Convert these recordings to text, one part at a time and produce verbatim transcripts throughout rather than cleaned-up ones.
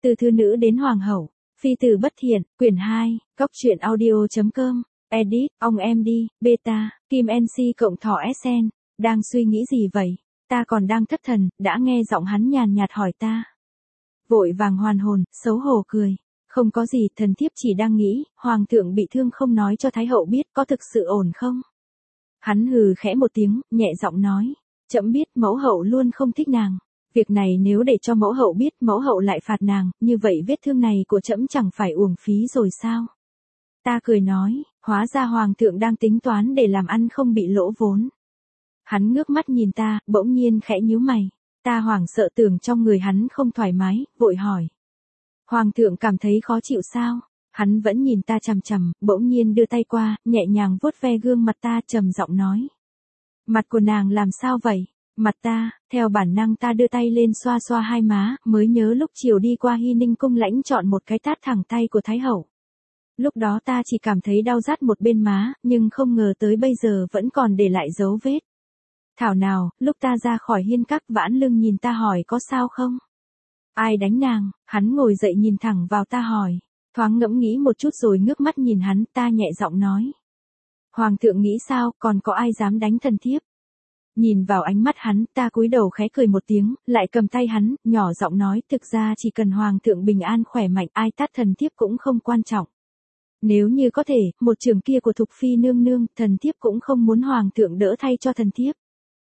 Từ thư nữ đến hoàng hậu, phi tử bất thiện, quyển hai, góc truyện audio.com, edit, ông em đi, beta, Kim en xê cộng thỏ ét en, đang suy nghĩ gì vậy? Ta còn đang thất thần, đã nghe giọng hắn nhàn nhạt hỏi ta. Vội vàng hoàn hồn, xấu hổ cười. Không có gì, thần thiếp chỉ đang nghĩ, hoàng thượng bị thương không nói cho thái hậu biết có thực sự ổn không? Hắn hừ khẽ một tiếng, nhẹ giọng nói. Trẫm biết mẫu hậu luôn không thích nàng. Việc này nếu để cho mẫu hậu biết mẫu hậu lại phạt nàng, như vậy vết thương này của trẫm chẳng phải uổng phí rồi sao? Ta cười nói, hóa ra hoàng thượng đang tính toán để làm ăn không bị lỗ vốn. Hắn ngước mắt nhìn ta, bỗng nhiên khẽ nhíu mày. Ta hoảng sợ tưởng trong người hắn không thoải mái, vội hỏi. Hoàng thượng cảm thấy khó chịu sao? Hắn vẫn nhìn ta chằm chằm, bỗng nhiên đưa tay qua, nhẹ nhàng vuốt ve gương mặt ta, trầm giọng nói. Mặt của nàng làm sao vậy? Mặt ta, theo bản năng ta đưa tay lên xoa xoa hai má, mới nhớ lúc chiều đi qua Hy Ninh cung lãnh chọn một cái tát thẳng tay của thái hậu. Lúc đó ta chỉ cảm thấy đau rát một bên má, nhưng không ngờ tới bây giờ vẫn còn để lại dấu vết. Thảo nào, lúc ta ra khỏi hiên các, Vãn Lương nhìn ta hỏi có sao không? Ai đánh nàng? Hắn ngồi dậy nhìn thẳng vào ta hỏi. Thoáng ngẫm nghĩ một chút rồi ngước mắt nhìn hắn, ta nhẹ giọng nói. Hoàng thượng nghĩ sao, còn có ai dám đánh thần thiếp? Nhìn vào ánh mắt hắn, ta cúi đầu khẽ cười một tiếng, lại cầm tay hắn, nhỏ giọng nói, thực ra chỉ cần hoàng thượng bình an khỏe mạnh, ai tát thần thiếp cũng không quan trọng. Nếu như có thể, một trường kia của Thục Phi nương nương, thần thiếp cũng không muốn hoàng thượng đỡ thay cho thần thiếp.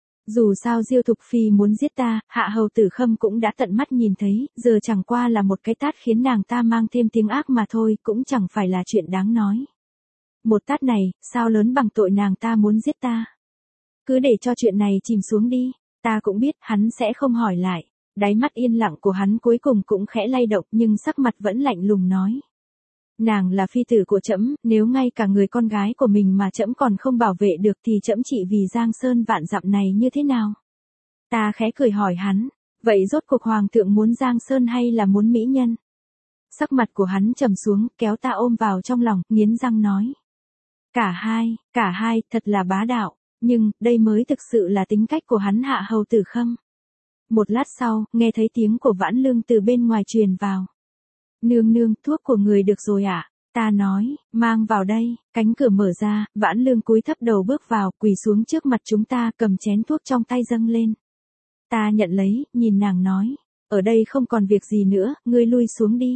Dù sao Diêu Thục Phi muốn giết ta, hạ hầu Tử Khâm cũng đã tận mắt nhìn thấy, giờ chẳng qua là một cái tát khiến nàng ta mang thêm tiếng ác mà thôi, cũng chẳng phải là chuyện đáng nói. Một tát này, sao lớn bằng tội nàng ta muốn giết ta. Cứ để cho chuyện này chìm xuống đi, ta cũng biết hắn sẽ không hỏi lại. Đáy mắt yên lặng của hắn cuối cùng cũng khẽ lay động nhưng sắc mặt vẫn lạnh lùng nói. Nàng là phi tử của trẫm, nếu ngay cả người con gái của mình mà trẫm còn không bảo vệ được thì trẫm trị vì Giang Sơn vạn dặm này như thế nào? Ta khẽ cười hỏi hắn, vậy rốt cuộc hoàng thượng muốn Giang Sơn hay là muốn mỹ nhân? Sắc mặt của hắn trầm xuống, kéo ta ôm vào trong lòng, nghiến răng nói. Cả hai, cả hai, thật là bá đạo, nhưng, đây mới thực sự là tính cách của hắn hạ hầu Tử Khâm. Một lát sau, nghe thấy tiếng của Vãn Lương từ bên ngoài truyền vào. Nương nương, thuốc của người được rồi ạ. À? Ta nói, mang vào đây, cánh cửa mở ra, Vãn Lương cúi thấp đầu bước vào, quỳ xuống trước mặt chúng ta, cầm chén thuốc trong tay dâng lên. Ta nhận lấy, nhìn nàng nói, ở đây không còn việc gì nữa, ngươi lui xuống đi.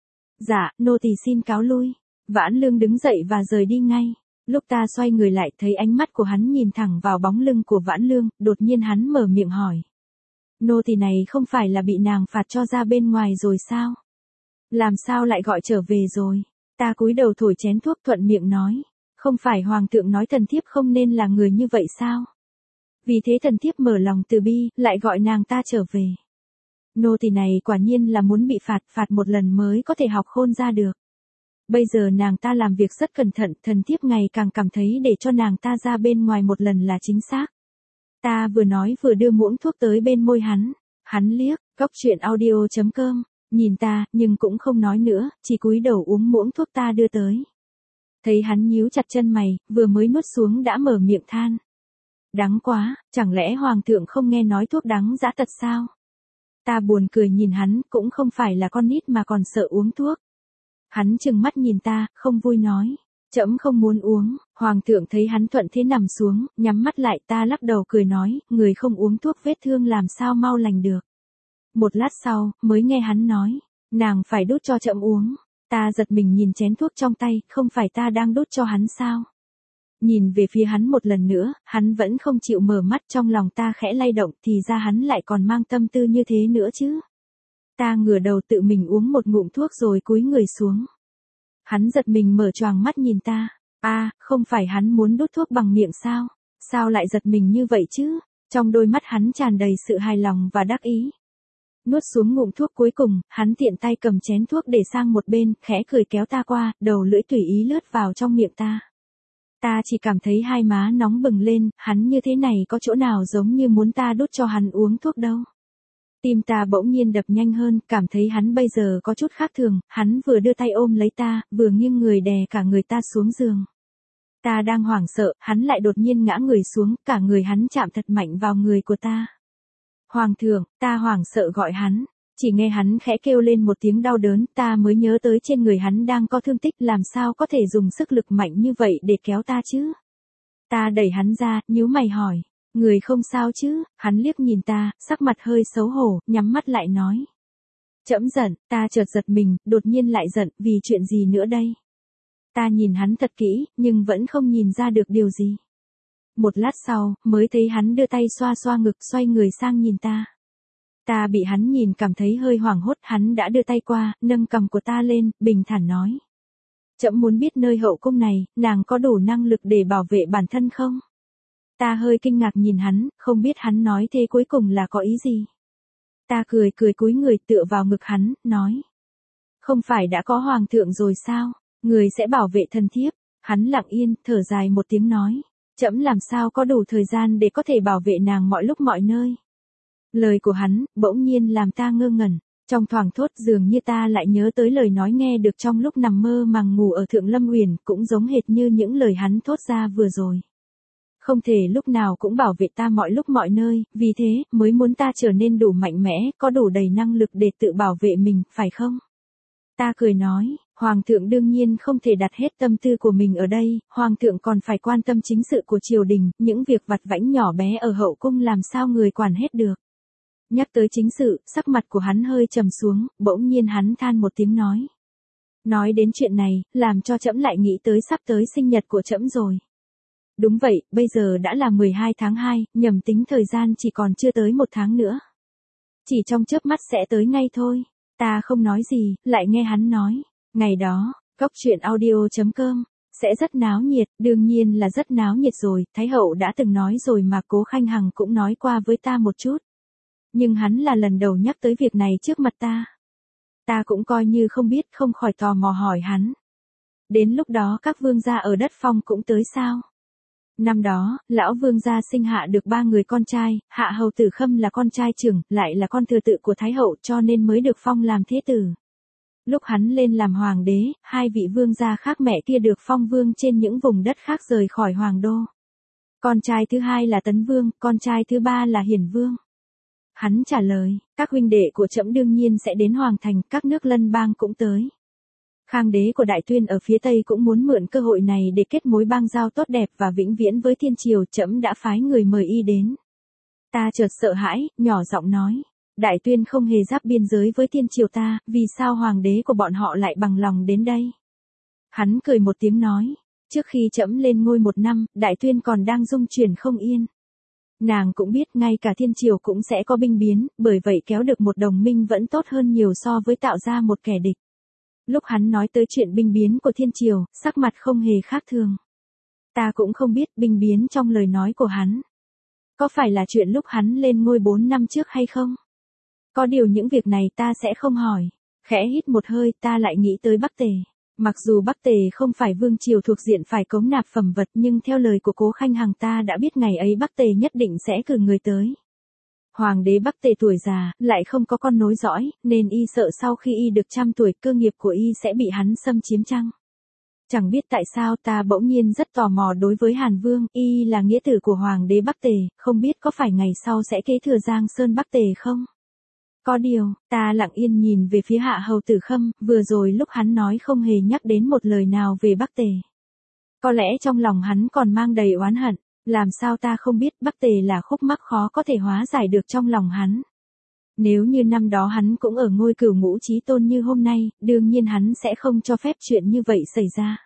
Dạ, nô tỳ xin cáo lui. Vãn Lương đứng dậy và rời đi ngay. Lúc ta xoay người lại thấy ánh mắt của hắn nhìn thẳng vào bóng lưng của Vãn Lương, đột nhiên hắn mở miệng hỏi. Nô tỳ này không phải là bị nàng phạt cho ra bên ngoài rồi sao? Làm sao lại gọi trở về rồi? Ta cúi đầu thổi chén thuốc thuận miệng nói. Không phải hoàng thượng nói thần thiếp không nên là người như vậy sao? Vì thế thần thiếp mở lòng từ bi, lại gọi nàng ta trở về. Nô tỳ này quả nhiên là muốn bị phạt, phạt một lần mới có thể học khôn ra được. Bây giờ nàng ta làm việc rất cẩn thận, thần thiếp ngày càng cảm thấy để cho nàng ta ra bên ngoài một lần là chính xác. Ta vừa nói vừa đưa muỗng thuốc tới bên môi hắn. Hắn liếc, góc truyện audio.com, nhìn ta, nhưng cũng không nói nữa, chỉ cúi đầu uống muỗng thuốc ta đưa tới. Thấy hắn nhíu chặt chân mày, vừa mới nuốt xuống đã mở miệng than. Đắng quá, chẳng lẽ hoàng thượng không nghe nói thuốc đắng dã tật sao? Ta buồn cười nhìn hắn, cũng không phải là con nít mà còn sợ uống thuốc. Hắn trừng mắt nhìn ta, không vui nói. Trẫm không muốn uống. Hoàng thượng thấy hắn thuận thế nằm xuống, nhắm mắt lại, ta lắc đầu cười nói, người không uống thuốc vết thương làm sao mau lành được. Một lát sau, mới nghe hắn nói, nàng phải đút cho trẫm uống. Ta giật mình nhìn chén thuốc trong tay, không phải ta đang đút cho hắn sao? Nhìn về phía hắn một lần nữa, hắn vẫn không chịu mở mắt, trong lòng ta khẽ lay động, thì ra hắn lại còn mang tâm tư như thế nữa chứ. Ta ngửa đầu tự mình uống một ngụm thuốc rồi cúi người xuống. Hắn giật mình mở choàng mắt nhìn ta. A, à, không phải hắn muốn đút thuốc bằng miệng sao? Sao lại giật mình như vậy chứ? Trong đôi mắt hắn tràn đầy sự hài lòng và đắc ý. Nuốt xuống ngụm thuốc cuối cùng, hắn tiện tay cầm chén thuốc để sang một bên, khẽ cười kéo ta qua, đầu lưỡi tùy ý lướt vào trong miệng ta. Ta chỉ cảm thấy hai má nóng bừng lên, hắn như thế này có chỗ nào giống như muốn ta đút cho hắn uống thuốc đâu. Tim ta bỗng nhiên đập nhanh hơn, cảm thấy hắn bây giờ có chút khác thường, hắn vừa đưa tay ôm lấy ta, vừa nghiêng người đè cả người ta xuống giường. Ta đang hoảng sợ, hắn lại đột nhiên ngã người xuống, cả người hắn chạm thật mạnh vào người của ta. Hoàng thượng, ta hoảng sợ gọi hắn. Chỉ nghe hắn khẽ kêu lên một tiếng đau đớn, ta mới nhớ tới trên người hắn đang có thương tích, làm sao có thể dùng sức lực mạnh như vậy để kéo ta chứ. Ta đẩy hắn ra, nhíu mày hỏi, người không sao chứ, hắn liếc nhìn ta, sắc mặt hơi xấu hổ, nhắm mắt lại nói. Trẫm giận, ta chợt giật mình, đột nhiên lại giận, vì chuyện gì nữa đây? Ta nhìn hắn thật kỹ, nhưng vẫn không nhìn ra được điều gì. Một lát sau, mới thấy hắn đưa tay xoa xoa ngực, xoay người sang nhìn ta. Ta bị hắn nhìn cảm thấy hơi hoảng hốt, hắn đã đưa tay qua, nâng cằm của ta lên, bình thản nói. Trẫm muốn biết nơi hậu cung này, nàng có đủ năng lực để bảo vệ bản thân không? Ta hơi kinh ngạc nhìn hắn, không biết hắn nói thế cuối cùng là có ý gì. Ta cười cười cúi người tựa vào ngực hắn, nói. Không phải đã có hoàng thượng rồi sao, người sẽ bảo vệ thân thiếp. Hắn lặng yên, thở dài một tiếng nói. Trẫm làm sao có đủ thời gian để có thể bảo vệ nàng mọi lúc mọi nơi. Lời của hắn, bỗng nhiên làm ta ngơ ngẩn. Trong thoảng thốt dường như ta lại nhớ tới lời nói nghe được trong lúc nằm mơ màng ngủ ở Thượng Lâm Uyển, cũng giống hệt như những lời hắn thốt ra vừa rồi. Không thể lúc nào cũng bảo vệ ta mọi lúc mọi nơi, vì thế, mới muốn ta trở nên đủ mạnh mẽ, có đủ đầy năng lực để tự bảo vệ mình, phải không? Ta cười nói, Hoàng thượng đương nhiên không thể đặt hết tâm tư của mình ở đây, Hoàng thượng còn phải quan tâm chính sự của triều đình, những việc vặt vãnh nhỏ bé ở hậu cung làm sao người quản hết được. Nhắc tới chính sự, sắc mặt của hắn hơi trầm xuống, bỗng nhiên hắn than một tiếng nói. Nói đến chuyện này, làm cho trẫm lại nghĩ tới sắp tới sinh nhật của trẫm rồi. Đúng vậy, bây giờ đã là mười hai tháng hai, nhầm tính thời gian chỉ còn chưa tới một tháng nữa. Chỉ trong chớp mắt sẽ tới ngay thôi. Ta không nói gì, lại nghe hắn nói. Ngày đó, góc truyện audio chấm com, sẽ rất náo nhiệt, đương nhiên là rất náo nhiệt rồi, Thái hậu đã từng nói rồi mà Cố Khanh Hằng cũng nói qua với ta một chút. Nhưng hắn là lần đầu nhắc tới việc này trước mặt ta. Ta cũng coi như không biết, không khỏi tò mò hỏi hắn. Đến lúc đó các vương gia ở đất Phong cũng tới sao? Năm đó, lão vương gia sinh hạ được ba người con trai, Hạ hầu Tử Khâm là con trai trưởng, lại là con thừa tự của Thái hậu cho nên mới được phong làm thế tử. Lúc hắn lên làm hoàng đế, hai vị vương gia khác mẹ kia được phong vương trên những vùng đất khác rời khỏi hoàng đô. Con trai thứ hai là Tấn Vương, con trai thứ ba là Hiển Vương. Hắn trả lời, các huynh đệ của trẫm đương nhiên sẽ đến hoàng thành, các nước lân bang cũng tới. Khang đế của Đại Tuyên ở phía Tây cũng muốn mượn cơ hội này để kết mối bang giao tốt đẹp và vĩnh viễn với thiên triều, trẫm đã phái người mời y đến. Ta chợt sợ hãi, nhỏ giọng nói, Đại Tuyên không hề giáp biên giới với thiên triều ta, vì sao hoàng đế của bọn họ lại bằng lòng đến đây? Hắn cười một tiếng nói, trước khi trẫm lên ngôi một năm, Đại Tuyên còn đang dung chuyển không yên. Nàng cũng biết ngay cả thiên triều cũng sẽ có binh biến, bởi vậy kéo được một đồng minh vẫn tốt hơn nhiều so với tạo ra một kẻ địch. Lúc hắn nói tới chuyện binh biến của thiên triều, sắc mặt không hề khác thường. Ta cũng không biết binh biến trong lời nói của hắn. Có phải là chuyện lúc hắn lên ngôi bốn năm trước hay không? Có điều những việc này ta sẽ không hỏi. Khẽ hít một hơi ta lại nghĩ tới Bắc Tề. Mặc dù Bắc Tề không phải vương triều thuộc diện phải cống nạp phẩm vật nhưng theo lời của Cố Khanh Hằng ta đã biết ngày ấy Bắc Tề nhất định sẽ cử người tới. Hoàng đế Bắc Tề tuổi già, lại không có con nối dõi, nên y sợ sau khi y được trăm tuổi cơ nghiệp của y sẽ bị hắn xâm chiếm chăng. Chẳng biết tại sao ta bỗng nhiên rất tò mò đối với Hàn Vương, y là nghĩa tử của Hoàng đế Bắc Tề, không biết có phải ngày sau sẽ kế thừa Giang Sơn Bắc Tề không? Có điều, ta lặng yên nhìn về phía Hạ hầu Tử Khâm, vừa rồi lúc hắn nói không hề nhắc đến một lời nào về Bắc Tề. Có lẽ trong lòng hắn còn mang đầy oán hận. Làm sao ta không biết Bắc Tề là khúc mắc khó có thể hóa giải được trong lòng hắn. Nếu như năm đó hắn cũng ở ngôi cửu ngũ chí tôn như hôm nay, đương nhiên hắn sẽ không cho phép chuyện như vậy xảy ra.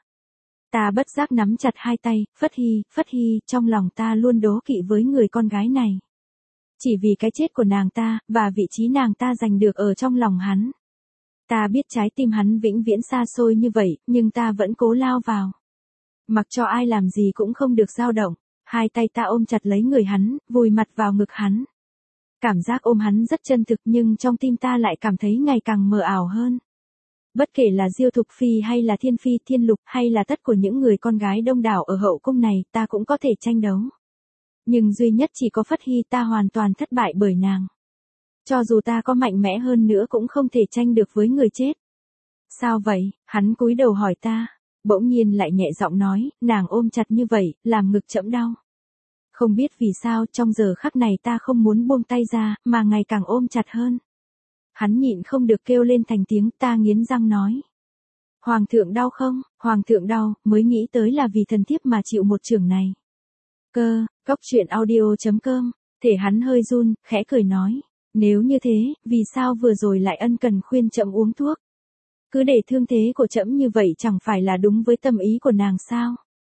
Ta bất giác nắm chặt hai tay, Phất Hy, Phất Hy, trong lòng ta luôn đố kỵ với người con gái này. Chỉ vì cái chết của nàng ta, và vị trí nàng ta giành được ở trong lòng hắn. Ta biết trái tim hắn vĩnh viễn xa xôi như vậy, nhưng ta vẫn cố lao vào. Mặc cho ai làm gì cũng không được dao động. Hai tay ta ôm chặt lấy người hắn, vùi mặt vào ngực hắn. Cảm giác ôm hắn rất chân thực nhưng trong tim ta lại cảm thấy ngày càng mờ ảo hơn. Bất kể là Diêu Thục Phi hay là Thiên Phi Thiên Lục hay là tất của những người con gái đông đảo ở hậu cung này ta cũng có thể tranh đấu. Nhưng duy nhất chỉ có Phất Hy ta hoàn toàn thất bại bởi nàng. Cho dù ta có mạnh mẽ hơn nữa cũng không thể tranh được với người chết. Sao vậy? Hắn cúi đầu hỏi ta. Bỗng nhiên lại nhẹ giọng nói, nàng ôm chặt như vậy, làm ngực trẫm đau. Không biết vì sao trong giờ khắc này ta không muốn buông tay ra, mà ngày càng ôm chặt hơn. Hắn nhịn không được kêu lên thành tiếng, ta nghiến răng nói. Hoàng thượng đau không? Hoàng thượng đau, mới nghĩ tới là vì thần thiếp mà chịu một chưởng này. Cơ, cóc truyện audio chấm com, thể hắn hơi run, khẽ cười nói. Nếu như thế, vì sao vừa rồi lại ân cần khuyên trẫm uống thuốc? Cứ để thương thế của trẫm như vậy chẳng phải là đúng với tâm ý của nàng sao?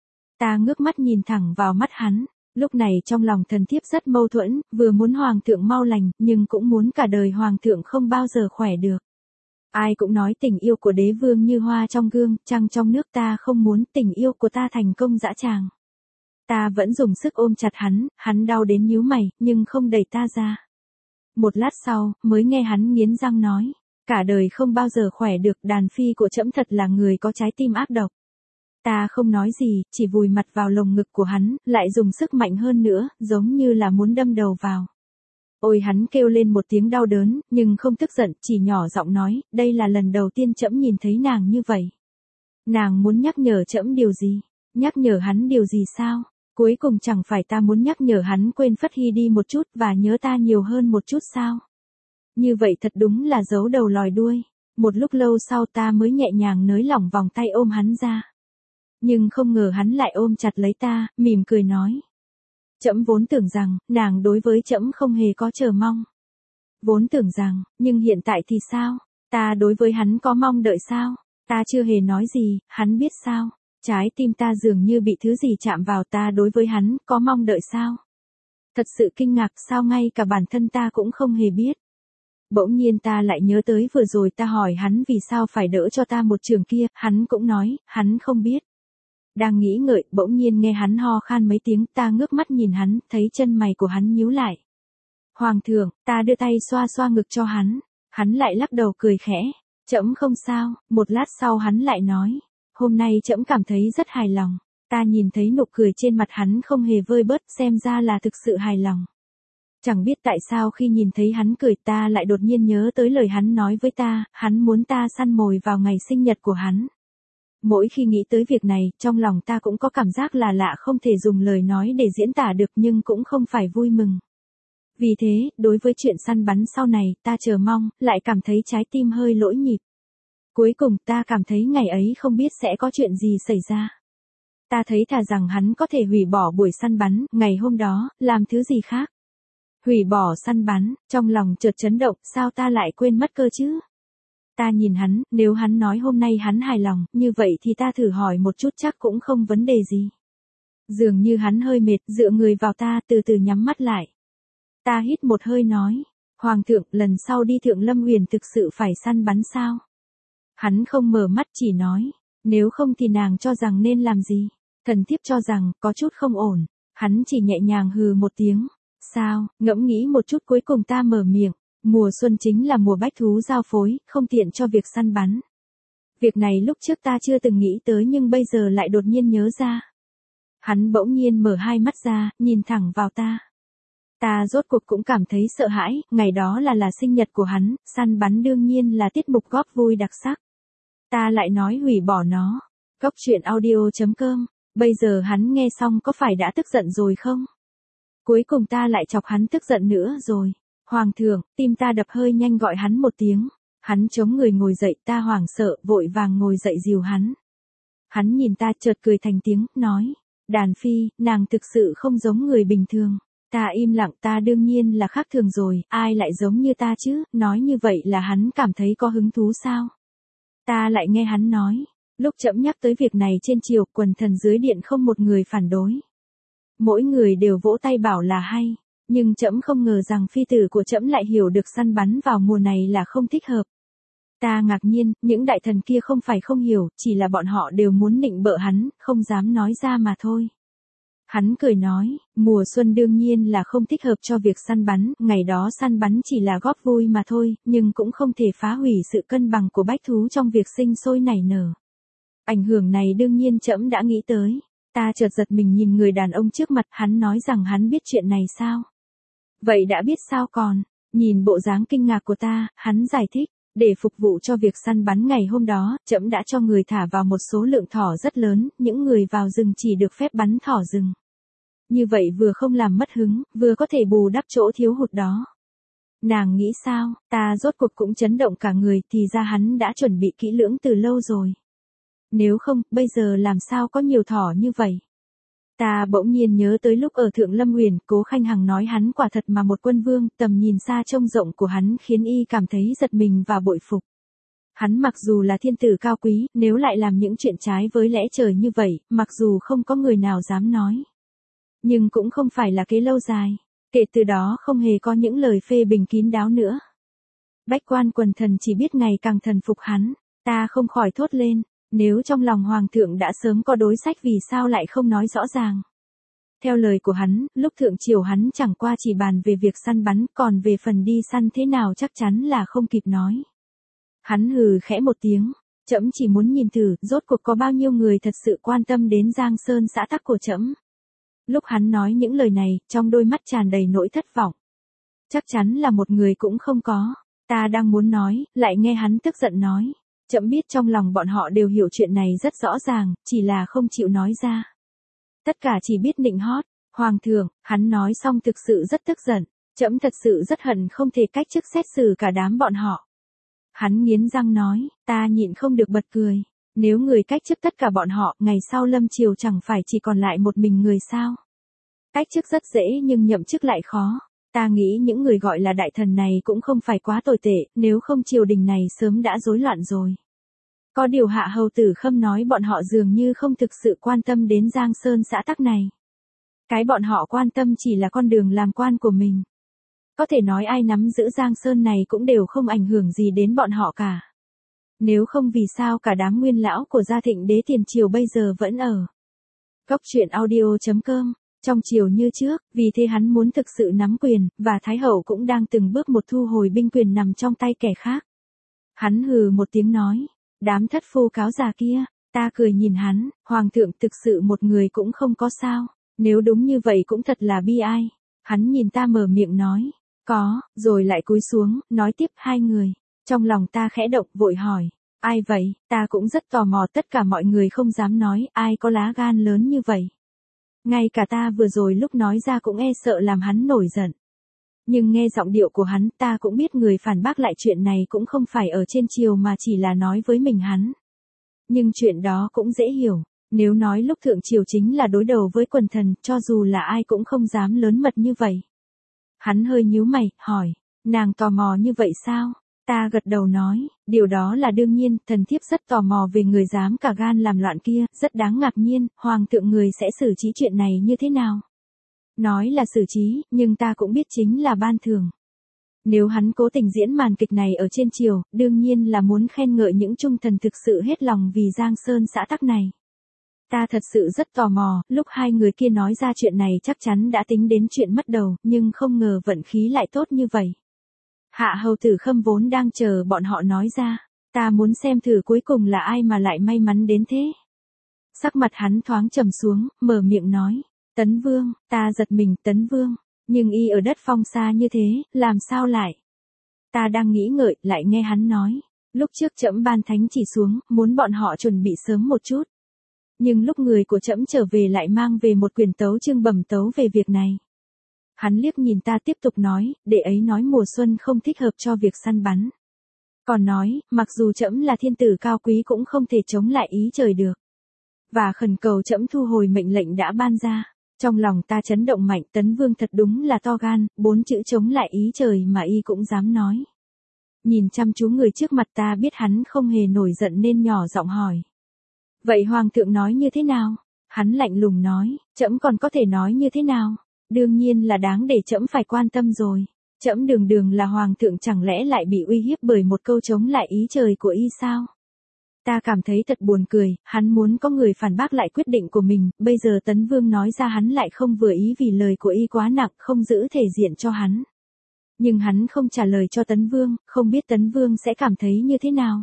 Ta ngước mắt nhìn thẳng vào mắt hắn, lúc này trong lòng thần thiếp rất mâu thuẫn, vừa muốn hoàng thượng mau lành, nhưng cũng muốn cả đời hoàng thượng không bao giờ khỏe được. Ai cũng nói tình yêu của đế vương như hoa trong gương, trăng trong nước, ta không muốn tình yêu của ta thành công dã tràng. Ta vẫn dùng sức ôm chặt hắn, hắn đau đến nhíu mày, nhưng không đẩy ta ra. Một lát sau, mới nghe hắn nghiến răng nói, cả đời không bao giờ khỏe được, đàn phi của trẫm thật là người có trái tim ác độc. Ta không nói gì, chỉ vùi mặt vào lồng ngực của hắn, lại dùng sức mạnh hơn nữa, giống như là muốn đâm đầu vào. Ôi, hắn kêu lên một tiếng đau đớn, nhưng không tức giận, chỉ nhỏ giọng nói, đây là lần đầu tiên trẫm nhìn thấy nàng như vậy. Nàng muốn nhắc nhở trẫm điều gì? Nhắc nhở hắn điều gì sao? Cuối cùng chẳng phải ta muốn nhắc nhở hắn quên Phất Hy đi một chút và nhớ ta nhiều hơn một chút sao? Như vậy thật đúng là giấu đầu lòi đuôi. Một lúc lâu sau ta mới nhẹ nhàng nới lỏng vòng tay ôm hắn ra. Nhưng không ngờ hắn lại ôm chặt lấy ta, mỉm cười nói. Trẫm vốn tưởng rằng, nàng đối với trẫm không hề có chờ mong. Vốn tưởng rằng, nhưng hiện tại thì sao? Ta đối với hắn có mong đợi sao? Ta chưa hề nói gì, hắn biết sao? Trái tim ta dường như bị thứ gì chạm vào, ta đối với hắn, có mong đợi sao? Thật sự kinh ngạc, sao ngay cả bản thân ta cũng không hề biết. Bỗng nhiên ta lại nhớ tới vừa rồi ta hỏi hắn vì sao phải đỡ cho ta một trường kia, hắn cũng nói, hắn không biết. Đang nghĩ ngợi, bỗng nhiên nghe hắn ho khan mấy tiếng, ta ngước mắt nhìn hắn, thấy chân mày của hắn nhíu lại. Hoàng thượng, ta đưa tay xoa xoa ngực cho hắn, hắn lại lắc đầu cười khẽ, trẫm không sao. Một lát sau hắn lại nói, hôm nay trẫm cảm thấy rất hài lòng. Ta nhìn thấy nụ cười trên mặt hắn không hề vơi bớt, xem ra là thực sự hài lòng. Chẳng biết tại sao khi nhìn thấy hắn cười, ta lại đột nhiên nhớ tới lời hắn nói với ta, hắn muốn ta săn mồi vào ngày sinh nhật của hắn. Mỗi khi nghĩ tới việc này, trong lòng ta cũng có cảm giác là lạ, không thể dùng lời nói để diễn tả được, nhưng cũng không phải vui mừng. Vì thế, đối với chuyện săn bắn sau này, ta chờ mong, lại cảm thấy trái tim hơi lỗi nhịp. Cuối cùng ta cảm thấy ngày ấy không biết sẽ có chuyện gì xảy ra. Ta thấy thà rằng hắn có thể hủy bỏ buổi săn bắn, ngày hôm đó, làm thứ gì khác. Hủy bỏ săn bắn, trong lòng chợt chấn động, sao ta lại quên mất cơ chứ? Ta nhìn hắn, nếu hắn nói hôm nay hắn hài lòng, như vậy thì ta thử hỏi một chút chắc cũng không vấn đề gì. Dường như hắn hơi mệt, dựa người vào ta, từ từ nhắm mắt lại. Ta hít một hơi nói, Hoàng thượng, lần sau đi Thượng Lâm Huyền thực sự phải săn bắn sao? Hắn không mở mắt, chỉ nói, nếu không thì nàng cho rằng nên làm gì? Thần thiếp cho rằng, có chút không ổn. Hắn chỉ nhẹ nhàng hừ một tiếng. Sao, ngẫm nghĩ một chút, cuối cùng ta mở miệng. Mùa xuân chính là mùa bách thú giao phối, không tiện cho việc săn bắn. Việc này lúc trước ta chưa từng nghĩ tới nhưng bây giờ lại đột nhiên nhớ ra. Hắn bỗng nhiên mở hai mắt ra, nhìn thẳng vào ta. Ta rốt cuộc cũng cảm thấy sợ hãi, ngày đó là là sinh nhật của hắn, săn bắn đương nhiên là tiết mục góp vui đặc sắc. Ta lại nói hủy bỏ nó. Cóc truyện audio chấm com, bây giờ hắn nghe xong có phải đã tức giận rồi không? Cuối cùng ta lại chọc hắn tức giận nữa rồi. Hoàng thượng, tim ta đập hơi nhanh gọi hắn một tiếng. Hắn chống người ngồi dậy, ta hoảng sợ, vội vàng ngồi dậy dìu hắn. Hắn nhìn ta chợt cười thành tiếng, nói. Đàn phi, nàng thực sự không giống người bình thường. Ta im lặng, ta đương nhiên là khác thường rồi, ai lại giống như ta chứ, nói như vậy là hắn cảm thấy có hứng thú sao? Ta lại nghe hắn nói. Lúc trẫm nhắc tới việc này trên triều, quần thần dưới điện không một người phản đối. Mỗi người đều vỗ tay bảo là hay. Nhưng trẫm không ngờ rằng phi tử của trẫm lại hiểu được săn bắn vào mùa này là không thích hợp. Ta ngạc nhiên, những đại thần kia không phải không hiểu, chỉ là bọn họ đều muốn nịnh bợ hắn, không dám nói ra mà thôi. Hắn cười nói, mùa xuân đương nhiên là không thích hợp cho việc săn bắn, ngày đó săn bắn chỉ là góp vui mà thôi, nhưng cũng không thể phá hủy sự cân bằng của bách thú trong việc sinh sôi nảy nở. Ảnh hưởng này đương nhiên trẫm đã nghĩ tới. Ta chợt giật mình nhìn người đàn ông trước mặt, hắn nói rằng hắn biết chuyện này sao? Vậy đã biết sao còn? Nhìn bộ dáng kinh ngạc của ta, hắn giải thích, để phục vụ cho việc săn bắn ngày hôm đó, trẫm đã cho người thả vào một số lượng thỏ rất lớn, những người vào rừng chỉ được phép bắn thỏ rừng. Như vậy vừa không làm mất hứng, vừa có thể bù đắp chỗ thiếu hụt đó. Nàng nghĩ sao, ta rốt cuộc cũng chấn động cả người, thì ra hắn đã chuẩn bị kỹ lưỡng từ lâu rồi. Nếu không, bây giờ làm sao có nhiều thỏ như vậy? Ta bỗng nhiên nhớ tới lúc ở Thượng Lâm Uyển, Cố Khanh Hằng nói hắn quả thật mà một quân vương, tầm nhìn xa trông rộng của hắn khiến y cảm thấy giật mình và bội phục. Hắn mặc dù là thiên tử cao quý, nếu lại làm những chuyện trái với lẽ trời như vậy, mặc dù không có người nào dám nói. Nhưng cũng không phải là kế lâu dài. Kể từ đó không hề có những lời phê bình kín đáo nữa. Bách quan quần thần chỉ biết ngày càng thần phục hắn, ta không khỏi thốt lên, nếu trong lòng hoàng thượng đã sớm có đối sách vì sao lại không nói rõ ràng. Theo lời của hắn, lúc thượng triều hắn chẳng qua chỉ bàn về việc săn bắn, còn về phần đi săn thế nào chắc chắn là không kịp nói. Hắn hừ khẽ một tiếng, trẫm chỉ muốn nhìn thử, rốt cuộc có bao nhiêu người thật sự quan tâm đến Giang Sơn xã tắc của trẫm. Lúc hắn nói những lời này, trong đôi mắt tràn đầy nỗi thất vọng. Chắc chắn là một người cũng không có. Ta đang muốn nói, lại nghe hắn tức giận nói. Trẫm biết trong lòng bọn họ đều hiểu chuyện này rất rõ ràng, chỉ là không chịu nói ra. Tất cả chỉ biết nịnh hót. Hoàng thượng, hắn nói xong thực sự rất tức giận. Trẫm thật sự rất hận không thể cách chức xét xử cả đám bọn họ. Hắn nghiến răng nói, ta nhịn không được bật cười. Nếu người cách chức tất cả bọn họ, ngày sau lâm triều chẳng phải chỉ còn lại một mình người sao? Cách chức rất dễ nhưng nhậm chức lại khó. Ta nghĩ những người gọi là đại thần này cũng không phải quá tồi tệ, nếu không triều đình này sớm đã rối loạn rồi. Có điều Hạ Hầu Tử Khâm nói bọn họ dường như không thực sự quan tâm đến Giang Sơn xã tắc này. Cái bọn họ quan tâm chỉ là con đường làm quan của mình. Có thể nói ai nắm giữ Giang Sơn này cũng đều không ảnh hưởng gì đến bọn họ cả. Nếu không vì sao cả đám nguyên lão của gia thịnh đế tiền triều bây giờ vẫn ở. Góc truyện audio chấm com, trong triều như trước, vì thế hắn muốn thực sự nắm quyền, và Thái hậu cũng đang từng bước một thu hồi binh quyền nằm trong tay kẻ khác. Hắn hừ một tiếng nói, đám thất phu cáo già kia, ta cười nhìn hắn, hoàng thượng thực sự một người cũng không có sao, nếu đúng như vậy cũng thật là bi ai. Hắn nhìn ta mở miệng nói, có, rồi lại cúi xuống, nói tiếp hai người. Trong lòng ta khẽ động vội hỏi, ai vậy, ta cũng rất tò mò, tất cả mọi người không dám nói, ai có lá gan lớn như vậy. Ngay cả ta vừa rồi lúc nói ra cũng e sợ làm hắn nổi giận. Nhưng nghe giọng điệu của hắn, ta cũng biết người phản bác lại chuyện này cũng không phải ở trên triều mà chỉ là nói với mình hắn. Nhưng chuyện đó cũng dễ hiểu, nếu nói lúc thượng triều chính là đối đầu với quần thần, cho dù là ai cũng không dám lớn mật như vậy. Hắn hơi nhíu mày, hỏi, nàng tò mò như vậy sao? Ta gật đầu nói, điều đó là đương nhiên, thần thiếp rất tò mò về người dám cả gan làm loạn kia, rất đáng ngạc nhiên, hoàng thượng người sẽ xử trí chuyện này như thế nào? Nói là xử trí, nhưng ta cũng biết chính là ban thưởng. Nếu hắn cố tình diễn màn kịch này ở trên triều, đương nhiên là muốn khen ngợi những trung thần thực sự hết lòng vì Giang Sơn xã tắc này. Ta thật sự rất tò mò, lúc hai người kia nói ra chuyện này chắc chắn đã tính đến chuyện mất đầu, nhưng không ngờ vận khí lại tốt như vậy. Hạ Hầu Tử Khâm vốn đang chờ bọn họ nói ra, ta muốn xem thử cuối cùng là ai mà lại may mắn đến thế. Sắc mặt hắn thoáng trầm xuống, mở miệng nói, Tấn Vương, ta giật mình, Tấn Vương, nhưng y ở đất phong xa như thế, làm sao lại? Ta đang nghĩ ngợi, lại nghe hắn nói, lúc trước trẫm ban thánh chỉ xuống, muốn bọn họ chuẩn bị sớm một chút. Nhưng lúc người của trẫm trở về lại mang về một quyển tấu chương bẩm tấu về việc này. Hắn liếc nhìn ta tiếp tục nói, đệ ấy nói mùa xuân không thích hợp cho việc săn bắn. Còn nói, mặc dù trẫm là thiên tử cao quý cũng không thể chống lại ý trời được. Và khẩn cầu trẫm thu hồi mệnh lệnh đã ban ra. Trong lòng ta chấn động mạnh, Tấn Vương thật đúng là to gan, bốn chữ chống lại ý trời mà y cũng dám nói. Nhìn chăm chú người trước mặt ta biết hắn không hề nổi giận nên nhỏ giọng hỏi. Vậy hoàng thượng nói như thế nào? Hắn lạnh lùng nói, trẫm còn có thể nói như thế nào? Đương nhiên là đáng để trẫm phải quan tâm rồi. Trẫm đường đường là hoàng thượng chẳng lẽ lại bị uy hiếp bởi một câu chống lại ý trời của y sao? Ta cảm thấy thật buồn cười, hắn muốn có người phản bác lại quyết định của mình, bây giờ Tấn Vương nói ra hắn lại không vừa ý vì lời của y quá nặng, không giữ thể diện cho hắn. Nhưng hắn không trả lời cho Tấn Vương, không biết Tấn Vương sẽ cảm thấy như thế nào.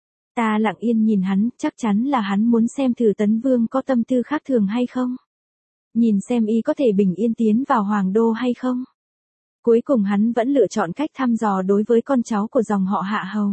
Ta lặng yên nhìn hắn, chắc chắn là hắn muốn xem thử Tấn Vương có tâm tư khác thường hay không. Nhìn xem y có thể bình yên tiến vào hoàng đô hay không. Cuối cùng hắn vẫn lựa chọn cách thăm dò đối với con cháu của dòng họ Hạ Hầu.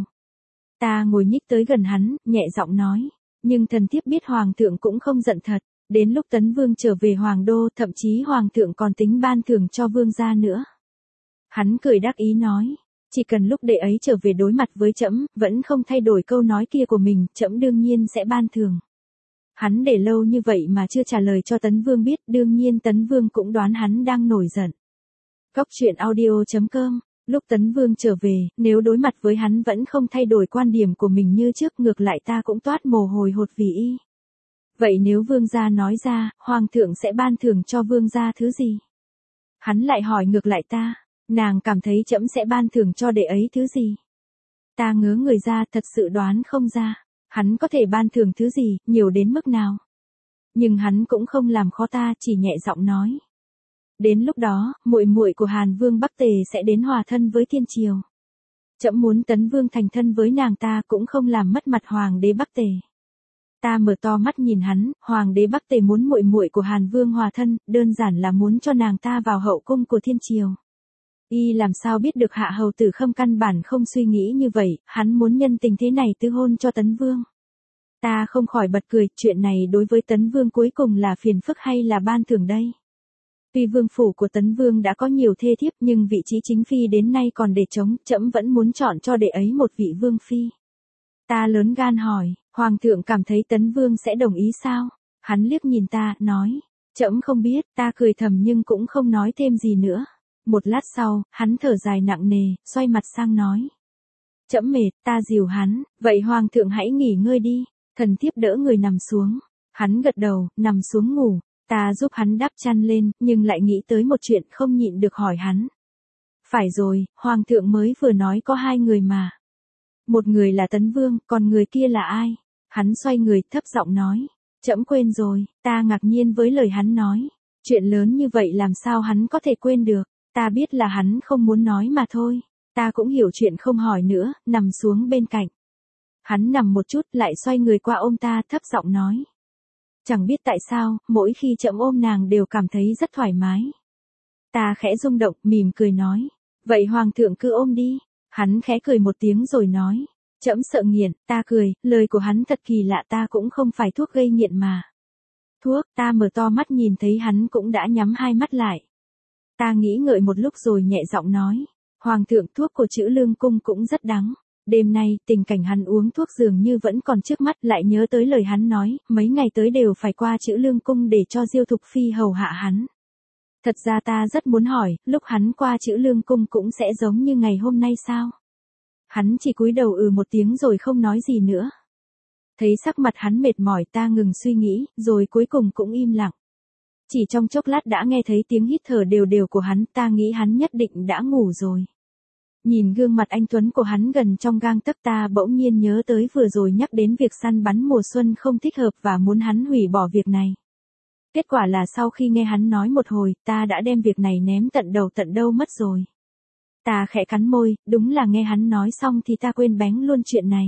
Ta ngồi nhích tới gần hắn, nhẹ giọng nói, nhưng thần thiếp biết hoàng thượng cũng không giận thật, đến lúc Tấn Vương trở về hoàng đô, thậm chí hoàng thượng còn tính ban thưởng cho vương gia nữa. Hắn cười đắc ý nói, chỉ cần lúc đệ ấy trở về đối mặt với trẫm, vẫn không thay đổi câu nói kia của mình, trẫm đương nhiên sẽ ban thưởng. Hắn để lâu như vậy mà chưa trả lời cho Tấn Vương biết, đương nhiên Tấn Vương cũng đoán hắn đang nổi giận. Góc truyện audio chấm com. Lúc Tấn Vương trở về, nếu đối mặt với hắn vẫn không thay đổi quan điểm của mình như trước, ngược lại ta cũng toát mồ hôi hột vì y. Vậy nếu vương gia nói ra, hoàng thượng sẽ ban thưởng cho vương gia thứ gì? Hắn lại hỏi ngược lại ta, nàng cảm thấy trẫm sẽ ban thưởng cho đệ ấy thứ gì? Ta ngớ người ra, thật sự đoán không ra, hắn có thể ban thưởng thứ gì, nhiều đến mức nào? Nhưng hắn cũng không làm khó ta, chỉ nhẹ giọng nói. Đến lúc đó, muội muội của Hàn Vương Bắc Tề sẽ đến hòa thân với thiên triều. Trẫm muốn Tấn Vương thành thân với nàng ta, cũng không làm mất mặt hoàng đế Bắc Tề. Ta mở to mắt nhìn hắn, hoàng đế Bắc Tề muốn muội muội của Hàn Vương hòa thân, đơn giản là muốn cho nàng ta vào hậu cung của thiên triều. Y làm sao biết được hạ hầu tử Khâm căn bản không suy nghĩ như vậy, hắn muốn nhân tình thế này tư hôn cho Tấn Vương. Ta không khỏi bật cười, chuyện này đối với Tấn Vương cuối cùng là phiền phức hay là ban thưởng đây? Tuy vương phủ của Tấn Vương đã có nhiều thê thiếp nhưng vị trí chính phi đến nay còn để trống, trẫm vẫn muốn chọn cho đệ ấy một vị vương phi. Ta lớn gan hỏi, hoàng thượng cảm thấy Tấn Vương sẽ đồng ý sao? Hắn liếc nhìn ta, nói, trẫm không biết, ta cười thầm nhưng cũng không nói thêm gì nữa. Một lát sau, hắn thở dài nặng nề, xoay mặt sang nói. Trẫm mệt, ta dìu hắn, vậy hoàng thượng hãy nghỉ ngơi đi. Thần thiếp đỡ người nằm xuống. Hắn gật đầu, nằm xuống ngủ. Ta giúp hắn đắp chăn lên, nhưng lại nghĩ tới một chuyện không nhịn được hỏi hắn. Phải rồi, hoàng thượng mới vừa nói có hai người mà. Một người là Tấn Vương, còn người kia là ai? Hắn xoay người thấp giọng nói. Trẫm quên rồi, ta ngạc nhiên với lời hắn nói. Chuyện lớn như vậy làm sao hắn có thể quên được? Ta biết là hắn không muốn nói mà thôi. Ta cũng hiểu chuyện không hỏi nữa, nằm xuống bên cạnh. Hắn nằm một chút lại xoay người qua ôm ta thấp giọng nói. Chẳng biết tại sao, mỗi khi trẫm ôm nàng đều cảm thấy rất thoải mái. Ta khẽ rung động, mỉm cười nói. Vậy hoàng thượng cứ ôm đi. Hắn khẽ cười một tiếng rồi nói. Trẫm sợ nghiện, ta cười, lời của hắn thật kỳ lạ, ta cũng không phải thuốc gây nghiện mà. Thuốc, ta mở to mắt nhìn thấy hắn cũng đã nhắm hai mắt lại. Ta nghĩ ngợi một lúc rồi nhẹ giọng nói. Hoàng thượng, thuốc của Trữ Lương Cung cũng rất đắng. Đêm nay, tình cảnh hắn uống thuốc dường như vẫn còn trước mắt, lại nhớ tới lời hắn nói, mấy ngày tới đều phải qua Trữ Lương Cung để cho Diêu Thục Phi hầu hạ hắn. Thật ra ta rất muốn hỏi, lúc hắn qua Trữ Lương Cung cũng sẽ giống như ngày hôm nay sao? Hắn chỉ cúi đầu ừ một tiếng rồi không nói gì nữa. Thấy sắc mặt hắn mệt mỏi, ta ngừng suy nghĩ, rồi cuối cùng cũng im lặng. Chỉ trong chốc lát đã nghe thấy tiếng hít thở đều đều của hắn, ta nghĩ hắn nhất định đã ngủ rồi. Nhìn gương mặt anh tuấn của hắn gần trong gang tấc, ta bỗng nhiên nhớ tới vừa rồi nhắc đến việc săn bắn mùa xuân không thích hợp và muốn hắn hủy bỏ việc này. Kết quả là sau khi nghe hắn nói một hồi, ta đã đem việc này ném tận đầu tận đâu mất rồi. Ta khẽ cắn môi, đúng là nghe hắn nói xong thì ta quên bén luôn chuyện này.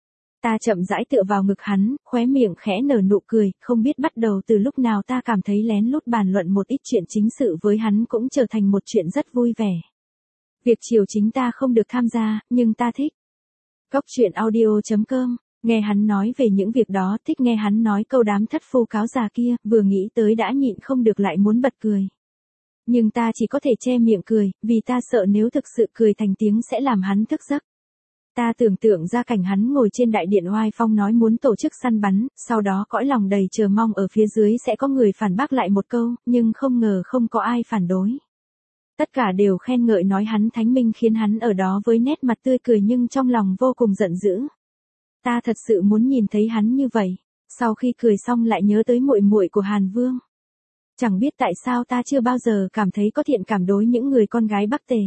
Ta chậm rãi tựa vào ngực hắn, khóe miệng khẽ nở nụ cười, không biết bắt đầu từ lúc nào ta cảm thấy lén lút bàn luận một ít chuyện chính sự với hắn cũng trở thành một chuyện rất vui vẻ. Việc triều chính ta không được tham gia, nhưng ta thích. Góc truyện audio chấm com, nghe hắn nói về những việc đó, thích nghe hắn nói câu đám thất phu cáo già kia, vừa nghĩ tới đã nhịn không được lại muốn bật cười. Nhưng ta chỉ có thể che miệng cười, vì ta sợ nếu thực sự cười thành tiếng sẽ làm hắn thức giấc. Ta tưởng tượng ra cảnh hắn ngồi trên đại điện oai phong nói muốn tổ chức săn bắn, sau đó cõi lòng đầy chờ mong ở phía dưới sẽ có người phản bác lại một câu, nhưng không ngờ không có ai phản đối. Tất cả đều khen ngợi nói hắn thánh minh, khiến hắn ở đó với nét mặt tươi cười nhưng trong lòng vô cùng giận dữ. Ta thật sự muốn nhìn thấy hắn như vậy. Sau khi cười xong lại nhớ tới muội muội của Hàn Vương. Chẳng biết tại sao ta chưa bao giờ cảm thấy có thiện cảm đối những người con gái Bắc Tề.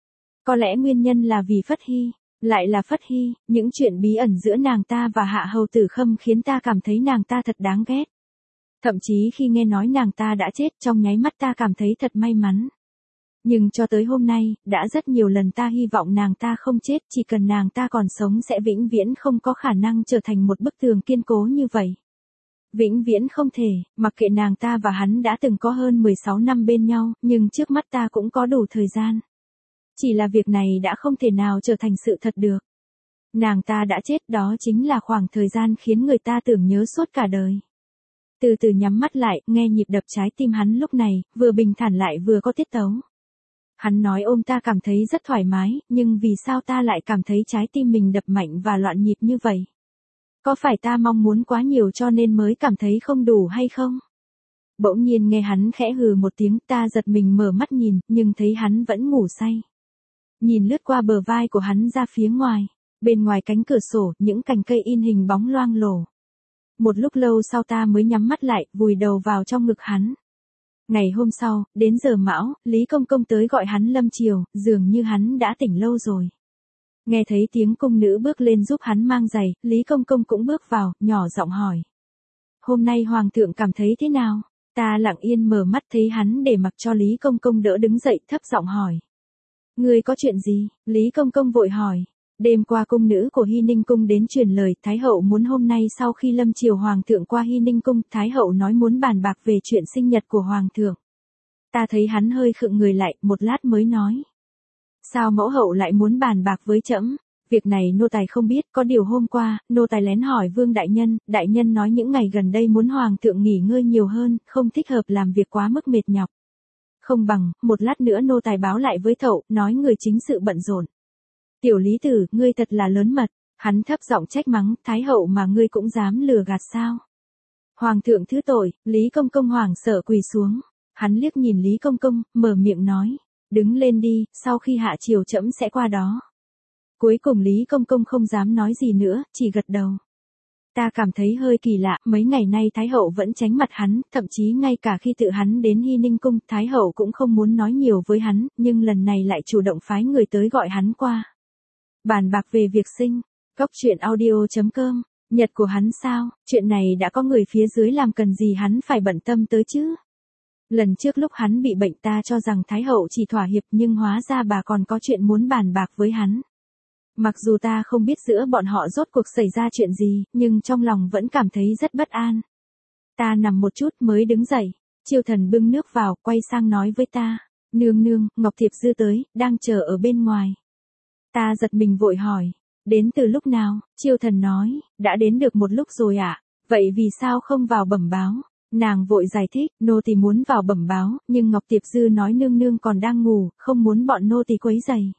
Có lẽ nguyên nhân là vì Phất Hy, lại là Phất Hy, những chuyện bí ẩn giữa nàng ta và Hạ Hầu Tử Khâm khiến ta cảm thấy nàng ta thật đáng ghét. Thậm chí khi nghe nói nàng ta đã chết, trong nháy mắt ta cảm thấy thật may mắn. Nhưng cho tới hôm nay, đã rất nhiều lần ta hy vọng nàng ta không chết, chỉ cần nàng ta còn sống sẽ vĩnh viễn không có khả năng trở thành một bức tường kiên cố như vậy. Vĩnh viễn không thể, mặc kệ nàng ta và hắn đã từng có hơn mười sáu năm bên nhau, nhưng trước mắt ta cũng có đủ thời gian. Chỉ là việc này đã không thể nào trở thành sự thật được. Nàng ta đã chết, đó chính là khoảng thời gian khiến người ta tưởng nhớ suốt cả đời. Từ từ nhắm mắt lại, nghe nhịp đập trái tim hắn lúc này, vừa bình thản lại vừa có tiết tấu. Hắn nói ôm ta cảm thấy rất thoải mái, nhưng vì sao ta lại cảm thấy trái tim mình đập mạnh và loạn nhịp như vậy? Có phải ta mong muốn quá nhiều cho nên mới cảm thấy không đủ hay không? Bỗng nhiên nghe hắn khẽ hừ một tiếng, ta giật mình mở mắt nhìn, nhưng thấy hắn vẫn ngủ say. Nhìn lướt qua bờ vai của hắn ra phía ngoài, bên ngoài cánh cửa sổ, những cành cây in hình bóng loang lổ. Một lúc lâu sau ta mới nhắm mắt lại, vùi đầu vào trong ngực hắn. Ngày hôm sau, đến giờ mão, Lý Công Công tới gọi hắn lâm triều, dường như hắn đã tỉnh lâu rồi. Nghe thấy tiếng cung nữ bước lên giúp hắn mang giày, Lý Công Công cũng bước vào, nhỏ giọng hỏi. Hôm nay Hoàng thượng cảm thấy thế nào? Ta lặng yên mở mắt thấy hắn để mặc cho Lý Công Công đỡ đứng dậy, thấp giọng hỏi. Ngươi có chuyện gì? Lý Công Công vội hỏi. Đêm qua cung nữ của Hy Ninh Cung đến truyền lời, Thái Hậu muốn hôm nay sau khi lâm triều Hoàng thượng qua Hy Ninh Cung, Thái Hậu nói muốn bàn bạc về chuyện sinh nhật của Hoàng thượng. Ta thấy hắn hơi khựng người lại, một lát mới nói. Sao mẫu hậu lại muốn bàn bạc với trẫm? Việc này nô tài không biết, có điều hôm qua, nô tài lén hỏi Vương Đại Nhân, Đại Nhân nói những ngày gần đây muốn Hoàng thượng nghỉ ngơi nhiều hơn, không thích hợp làm việc quá mức mệt nhọc. Không bằng, một lát nữa nô tài báo lại với Thậu, nói người chính sự bận rộn. Tiểu Lý Tử, ngươi thật là lớn mật, hắn thấp giọng trách mắng, Thái Hậu mà ngươi cũng dám lừa gạt sao? Hoàng thượng thứ tội, Lý Công Công hoảng sợ quỳ xuống, hắn liếc nhìn Lý Công Công, mở miệng nói, đứng lên đi, sau khi hạ triều trẫm sẽ qua đó. Cuối cùng Lý Công Công không dám nói gì nữa, chỉ gật đầu. Ta cảm thấy hơi kỳ lạ, mấy ngày nay Thái Hậu vẫn tránh mặt hắn, thậm chí ngay cả khi tự hắn đến Hy Ninh Cung, Thái Hậu cũng không muốn nói nhiều với hắn, nhưng lần này lại chủ động phái người tới gọi hắn qua. Bàn bạc về việc sinh, Cóc truyện audio chấm com, nhật của hắn sao, chuyện này đã có người phía dưới làm cần gì hắn phải bận tâm tới chứ. Lần trước lúc hắn bị bệnh ta cho rằng Thái Hậu chỉ thỏa hiệp nhưng hóa ra bà còn có chuyện muốn bàn bạc với hắn. Mặc dù ta không biết giữa bọn họ rốt cuộc xảy ra chuyện gì, nhưng trong lòng vẫn cảm thấy rất bất an. Ta nằm một chút mới đứng dậy, Chiêu Thần bưng nước vào, quay sang nói với ta, nương nương, Ngọc Thiệp Dư tới, đang chờ ở bên ngoài. Ta giật mình vội hỏi, đến từ lúc nào? Chiêu Thần nói, đã đến được một lúc rồi ạ, à? Vậy vì sao không vào bẩm báo? Nàng vội giải thích, nô tỳ muốn vào bẩm báo, nhưng Ngọc Tiệp Dư nói nương nương còn đang ngủ, không muốn bọn nô tỳ quấy rầy.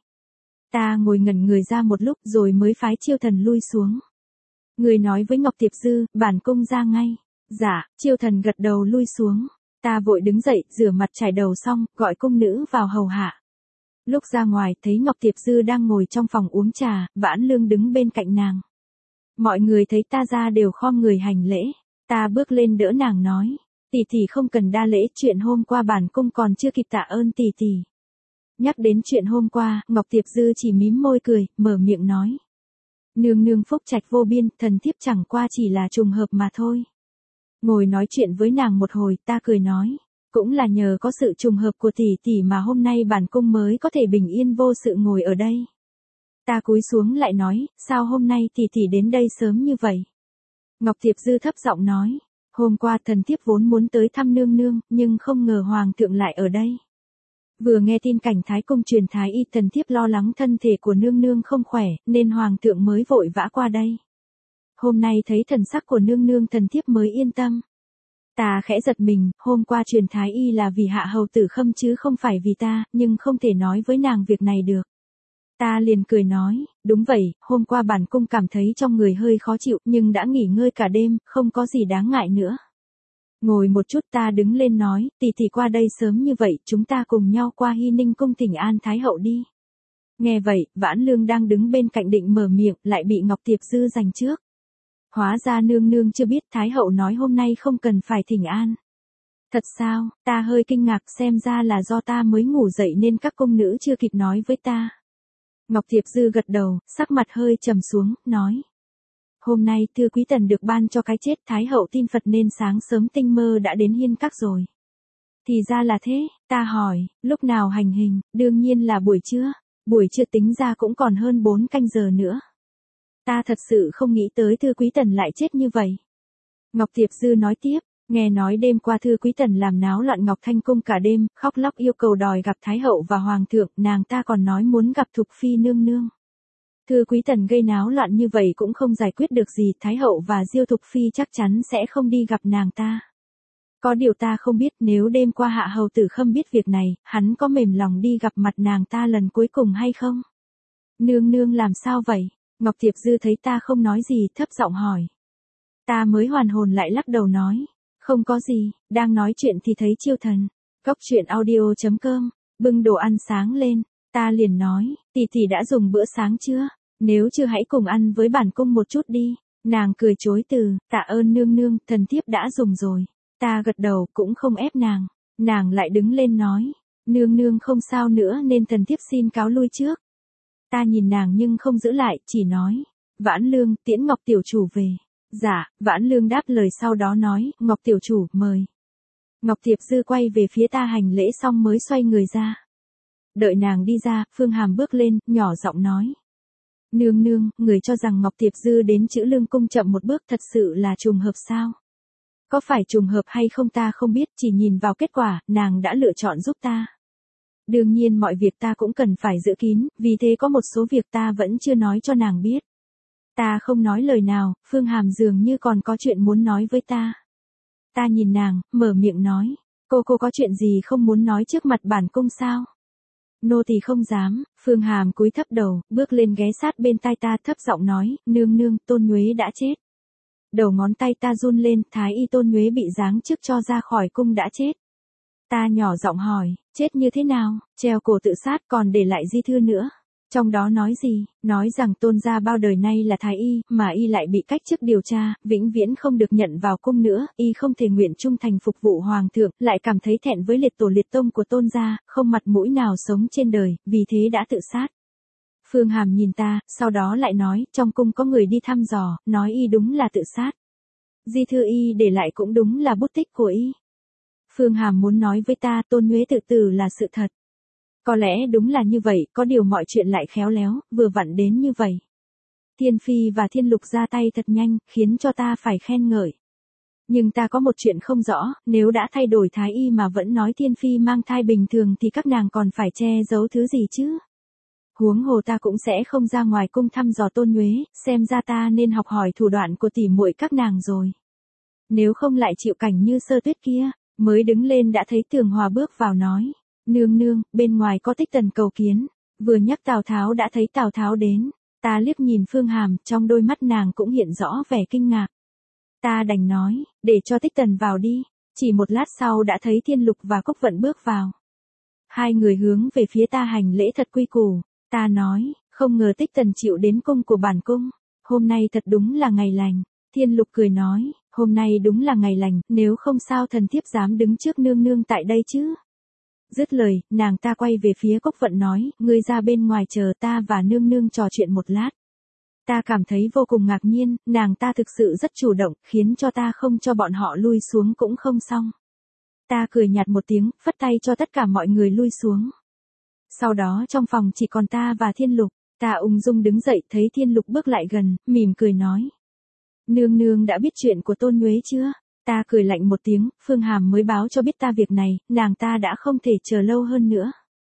Ta ngồi ngẩn người ra một lúc rồi mới phái Chiêu Thần lui xuống. Người nói với Ngọc Tiệp Dư, bản cung ra ngay. Dạ, Chiêu Thần gật đầu lui xuống. Ta vội đứng dậy, rửa mặt chải đầu xong, gọi cung nữ vào hầu hạ. Lúc ra ngoài, thấy Ngọc Tiệp Dư đang ngồi trong phòng uống trà, Vãn Lương đứng bên cạnh nàng. Mọi người thấy ta ra đều khom người hành lễ. Ta bước lên đỡ nàng nói, tỷ tỷ không cần đa lễ, chuyện hôm qua bản cung còn chưa kịp tạ ơn tỷ tỷ. Nhắc đến chuyện hôm qua, Ngọc Tiệp Dư chỉ mím môi cười, mở miệng nói. Nương nương phúc trạch vô biên, thần thiếp chẳng qua chỉ là trùng hợp mà thôi. Ngồi nói chuyện với nàng một hồi, ta cười nói, cũng là nhờ có sự trùng hợp của tỷ tỷ mà hôm nay bản cung mới có thể bình yên vô sự ngồi ở đây. Ta cúi xuống lại nói, sao hôm nay tỷ tỷ đến đây sớm như vậy? Ngọc Tiệp Dư thấp giọng nói, hôm qua thần thiếp vốn muốn tới thăm nương nương, nhưng không ngờ hoàng thượng lại ở đây. Vừa nghe tin cảnh Thái Cung truyền Thái Y, thần thiếp lo lắng thân thể của nương nương không khỏe, nên hoàng thượng mới vội vã qua đây. Hôm nay thấy thần sắc của nương nương thần thiếp mới yên tâm. Ta khẽ giật mình, hôm qua truyền Thái Y là vì hạ hầu tử Khâm chứ không phải vì ta, nhưng không thể nói với nàng việc này được. Ta liền cười nói, đúng vậy, hôm qua bản cung cảm thấy trong người hơi khó chịu, nhưng đã nghỉ ngơi cả đêm, không có gì đáng ngại nữa. Ngồi một chút ta đứng lên nói, tỷ tỷ qua đây sớm như vậy, chúng ta cùng nhau qua Hy Ninh Cung thỉnh an Thái Hậu đi. Nghe vậy, Vãn Lương đang đứng bên cạnh định mở miệng, lại bị Ngọc Tiệp Dư giành trước. Hóa ra nương nương chưa biết Thái Hậu nói hôm nay không cần phải thỉnh an. Thật sao, ta hơi kinh ngạc, xem ra là do ta mới ngủ dậy nên các cung nữ chưa kịp nói với ta. Ngọc Tiệp Dư gật đầu, sắc mặt hơi trầm xuống, nói. Hôm nay Thư Quý Tần được ban cho cái chết Thái Hậu tin Phật nên sáng sớm tinh mơ đã đến hiên các rồi. Thì ra là thế, ta hỏi, lúc nào hành hình, đương nhiên là buổi trưa, buổi trưa tính ra cũng còn hơn bốn canh giờ nữa. Ta thật sự không nghĩ tới Thư Quý Tần lại chết như vậy. Ngọc Tiệp Dư nói tiếp, nghe nói đêm qua Thư Quý Tần làm náo loạn Ngọc Thanh Cung cả đêm, khóc lóc yêu cầu đòi gặp Thái Hậu và Hoàng thượng, nàng ta còn nói muốn gặp Thục Phi nương nương. Thư Quý Tần gây náo loạn như vậy cũng không giải quyết được gì, Thái Hậu và Diêu Thục Phi chắc chắn sẽ không đi gặp nàng ta. Có điều ta không biết nếu đêm qua Hạ Hầu Tử Khâm biết việc này, hắn có mềm lòng đi gặp mặt nàng ta lần cuối cùng hay không? Nương nương làm sao vậy? Ngọc Tiệp Dư thấy ta không nói gì, thấp giọng hỏi. Ta mới hoàn hồn lại lắc đầu nói. Không có gì, đang nói chuyện thì thấy Chiêu Thần. Cốc truyện audio chấm com, bưng đồ ăn sáng lên, ta liền nói, tỷ tỷ đã dùng bữa sáng chưa? Nếu chưa hãy cùng ăn với bản cung một chút đi. Nàng cười chối từ, tạ ơn nương nương, thần thiếp đã dùng rồi. Ta gật đầu cũng không ép nàng. Nàng lại đứng lên nói, nương nương không sao nữa nên thần thiếp xin cáo lui trước. Ta nhìn nàng nhưng không giữ lại, chỉ nói, Vãn Lương, tiễn Ngọc tiểu chủ về. Dạ, Vãn Lương đáp lời sau đó nói, Ngọc tiểu chủ, mời. Ngọc Tiệp Dư quay về phía ta hành lễ xong mới xoay người ra. Đợi nàng đi ra, Phương Hàm bước lên, nhỏ giọng nói. Nương nương, người cho rằng Ngọc Tiệp Dư đến Chữ Lương cung chậm một bước thật sự là trùng hợp sao? Có phải trùng hợp hay không ta không biết, chỉ nhìn vào kết quả, nàng đã lựa chọn giúp ta. Đương nhiên mọi việc ta cũng cần phải giữ kín, vì thế có một số việc ta vẫn chưa nói cho nàng biết. Ta không nói lời nào, Phương Hàm dường như còn có chuyện muốn nói với ta. Ta nhìn nàng, mở miệng nói, cô cô có chuyện gì không muốn nói trước mặt bản cung sao? Nô tỳ không dám. Phương Hàm cúi thấp đầu, bước lên ghé sát bên tai ta thấp giọng nói, nương nương, Tôn Nhuế đã chết. Đầu ngón tay ta run lên, thái y Tôn Nhuế bị giáng chức cho ra khỏi cung đã chết. Ta nhỏ giọng hỏi, chết như thế nào, treo cổ tự sát còn để lại di thư nữa. Trong đó nói gì, nói rằng Tôn gia bao đời nay là thái y, mà y lại bị cách chức điều tra, vĩnh viễn không được nhận vào cung nữa, y không thể nguyện trung thành phục vụ hoàng thượng, lại cảm thấy thẹn với liệt tổ liệt tông của Tôn gia, không mặt mũi nào sống trên đời, vì thế đã tự sát. Phương Hàm nhìn ta, sau đó lại nói, trong cung có người đi thăm dò, nói y đúng là tự sát. Di thư y để lại cũng đúng là bút tích của y. Phương Hàm muốn nói với ta, Tôn Nhuế tự tử là sự thật. Có lẽ đúng là như vậy, có điều mọi chuyện lại khéo léo, vừa vặn đến như vậy. Thiên Phi và Thiên Lục ra tay thật nhanh, khiến cho ta phải khen ngợi. Nhưng ta có một chuyện không rõ, nếu đã thay đổi thái y mà vẫn nói Thiên Phi mang thai bình thường thì các nàng còn phải che giấu thứ gì chứ? Huống hồ ta cũng sẽ không ra ngoài cung thăm dò Tôn Nhuế, xem ra ta nên học hỏi thủ đoạn của tỉ muội các nàng rồi. Nếu không lại chịu cảnh như Sơ Tuyết kia, mới đứng lên đã thấy Tường Hòa bước vào nói. Nương nương, bên ngoài có Tích Tần cầu kiến. Vừa nhắc Tào Tháo đã thấy Tào Tháo đến. Ta liếc nhìn Phương Hàm, trong đôi mắt nàng cũng hiện rõ vẻ kinh ngạc. Ta đành nói, để cho Tích Tần vào đi. Chỉ một lát sau đã thấy Thiên Lục và Cốc Vận bước vào. Hai người hướng về phía ta hành lễ thật quy củ. Ta nói, không ngờ Tích Tần chịu đến cung của bản cung. Hôm nay thật đúng là ngày lành. Thiên Lục cười nói, hôm nay đúng là ngày lành, nếu không sao thần thiếp dám đứng trước nương nương tại đây chứ. Dứt lời, nàng ta quay về phía Cốc Vận nói, ngươi ra bên ngoài chờ ta và nương nương trò chuyện một lát. Ta cảm thấy vô cùng ngạc nhiên, nàng ta thực sự rất chủ động, khiến cho ta không cho bọn họ lui xuống cũng không xong. Ta cười nhạt một tiếng, phất tay cho tất cả mọi người lui xuống. Sau đó trong phòng chỉ còn ta và Thiên Lục, ta ung dung đứng dậy thấy Thiên Lục bước lại gần, mỉm cười nói. Nương nương đã biết chuyện của Tôn Nhuế chưa? Ta cười lạnh một tiếng, Phương Hàm mới báo cho biết ta việc này, nàng ta đã không thể chờ lâu hơn nữa.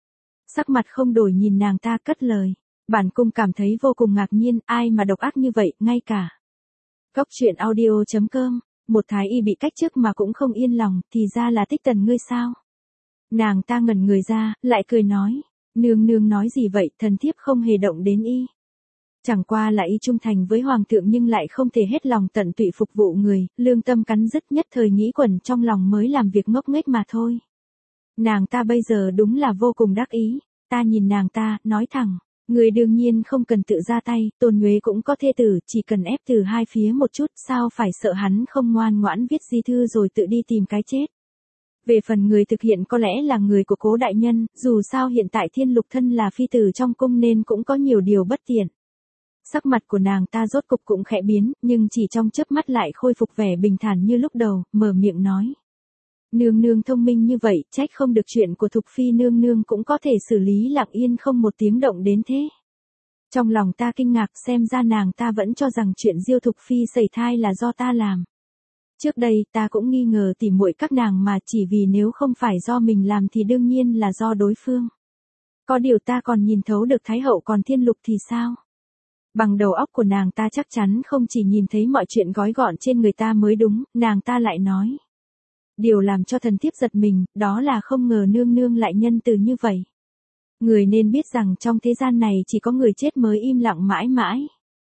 Sắc mặt không đổi nhìn nàng ta cất lời. Bản cung cảm thấy vô cùng ngạc nhiên, ai mà độc ác như vậy, ngay cả. Cốc truyện audio chấm com, một thái y bị cách chức mà cũng không yên lòng, thì ra là Tích Tần ngươi sao? Nàng ta ngẩn người ra, lại cười nói. Nương nương nói gì vậy, thần thiếp không hề động đến y. Chẳng qua là y trung thành với hoàng thượng nhưng lại không thể hết lòng tận tụy phục vụ người, lương tâm cắn rứt nhất thời nghĩ quẩn trong lòng mới làm việc ngốc nghếch mà thôi. Nàng ta bây giờ đúng là vô cùng đắc ý, ta nhìn nàng ta, nói thẳng, người đương nhiên không cần tự ra tay, Tôn Nhuế cũng có thê tử, chỉ cần ép từ hai phía một chút, sao phải sợ hắn không ngoan ngoãn viết di thư rồi tự đi tìm cái chết. Về phần người thực hiện có lẽ là người của Cố đại nhân, dù sao hiện tại Thiên Lục thân là phi tử trong cung nên cũng có nhiều điều bất tiện. Sắc mặt của nàng ta rốt cục cũng khẽ biến, nhưng chỉ trong chớp mắt lại khôi phục vẻ bình thản như lúc đầu, mở miệng nói. Nương nương thông minh như vậy, trách không được chuyện của Thục Phi nương nương cũng có thể xử lý lặng yên không một tiếng động đến thế. Trong lòng ta kinh ngạc xem ra nàng ta vẫn cho rằng chuyện Diêu Thục Phi sẩy thai là do ta làm. Trước đây ta cũng nghi ngờ tỉ muội các nàng mà chỉ vì nếu không phải do mình làm thì đương nhiên là do đối phương. Có điều ta còn nhìn thấu được Thái hậu còn Thiên Lục thì sao? Bằng đầu óc của nàng ta chắc chắn không chỉ nhìn thấy mọi chuyện gói gọn trên người ta mới đúng, nàng ta lại nói. Điều làm cho thần thiếp giật mình, đó là không ngờ nương nương lại nhân từ như vậy. Người nên biết rằng trong thế gian này chỉ có người chết mới im lặng mãi mãi.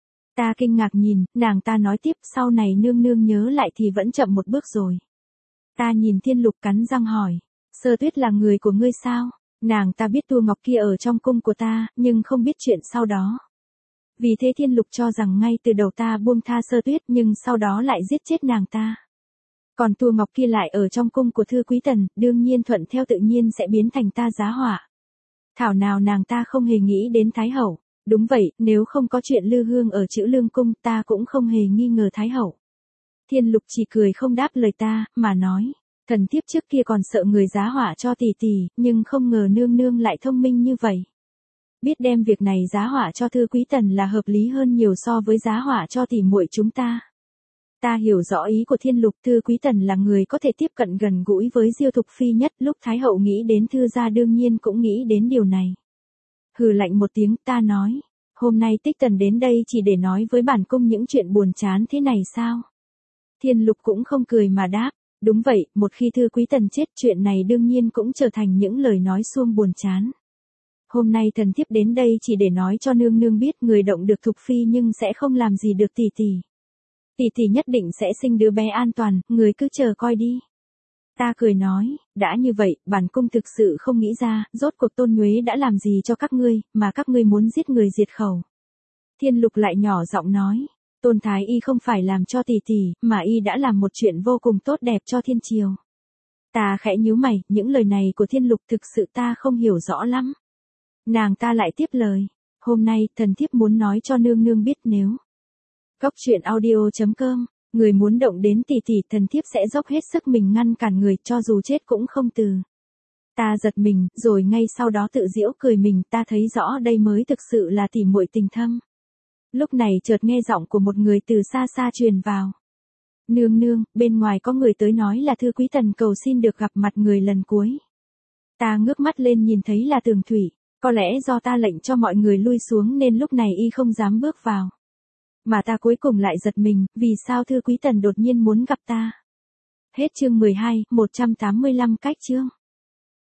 Ta kinh ngạc nhìn, nàng ta nói tiếp, sau này nương nương nhớ lại thì vẫn chậm một bước rồi. Ta nhìn Thiên Lục cắn răng hỏi, Sơ Tuyết là người của ngươi sao? Nàng ta biết tua ngọc kia ở trong cung của ta, nhưng không biết chuyện sau đó. Vì thế Thiên Lục cho rằng ngay từ đầu ta buông tha Sơ Tuyết nhưng sau đó lại giết chết nàng ta. Còn tua ngọc kia lại ở trong cung của Thư Quý Tần, đương nhiên thuận theo tự nhiên sẽ biến thành ta giá họa. Thảo nào nàng ta không hề nghĩ đến Thái Hậu. Đúng vậy, nếu không có chuyện Lư Hương ở Trữ Lương cung ta cũng không hề nghi ngờ Thái Hậu. Thiên Lục chỉ cười không đáp lời ta, mà nói, thần thiếp trước kia còn sợ người giá họa cho tỷ tỷ, nhưng không ngờ nương nương lại thông minh như vậy. Biết đem việc này giá họa cho Thư Quý Tần là hợp lý hơn nhiều so với giá họa cho tỷ muội chúng ta. Ta hiểu rõ ý của Thiên Lục, Thư Quý Tần là người có thể tiếp cận gần gũi với Diêu Thục Phi nhất, lúc Thái Hậu nghĩ đến Thư gia đương nhiên cũng nghĩ đến điều này. Hừ lạnh một tiếng, ta nói, hôm nay Tích Tần đến đây chỉ để nói với bản cung những chuyện buồn chán thế này sao? Thiên Lục cũng không cười mà đáp, đúng vậy, một khi Thư Quý Tần chết chuyện này đương nhiên cũng trở thành những lời nói suông buồn chán. Hôm nay thần thiếp đến đây chỉ để nói cho nương nương biết người động được Thục Phi nhưng sẽ không làm gì được tỷ tỷ. Tỷ tỷ nhất định sẽ sinh đứa bé an toàn, người cứ chờ coi đi. Ta cười nói, đã như vậy, bản cung thực sự không nghĩ ra, rốt cuộc Tôn Nhuế đã làm gì cho các ngươi, mà các ngươi muốn giết người diệt khẩu. Thiên Lục lại nhỏ giọng nói, Tôn Thái Y không phải làm cho tỷ tỷ, mà y đã làm một chuyện vô cùng tốt đẹp cho thiên triều. Ta khẽ nhíu mày, những lời này của Thiên Lục thực sự ta không hiểu rõ lắm. Nàng ta lại tiếp lời, hôm nay thần thiếp muốn nói cho nương nương biết nếu. Góc truyện audio chấm com, người muốn động đến tỷ tỷ thần thiếp sẽ dốc hết sức mình ngăn cản người cho dù chết cũng không từ. Ta giật mình, rồi ngay sau đó tự giễu cười mình, ta thấy rõ đây mới thực sự là tỉ muội tình thâm. Lúc này chợt nghe giọng của một người từ xa xa truyền vào. Nương nương, bên ngoài có người tới nói là Thư Quý Tần cầu xin được gặp mặt người lần cuối. Ta ngước mắt lên nhìn thấy là Tường Thủy, có lẽ do ta lệnh cho mọi người lui xuống nên lúc này y không dám bước vào. Mà ta cuối cùng lại giật mình, vì sao Thư Quý Tần đột nhiên muốn gặp ta. Hết chương mười hai, một trăm tám mươi lăm cách chương.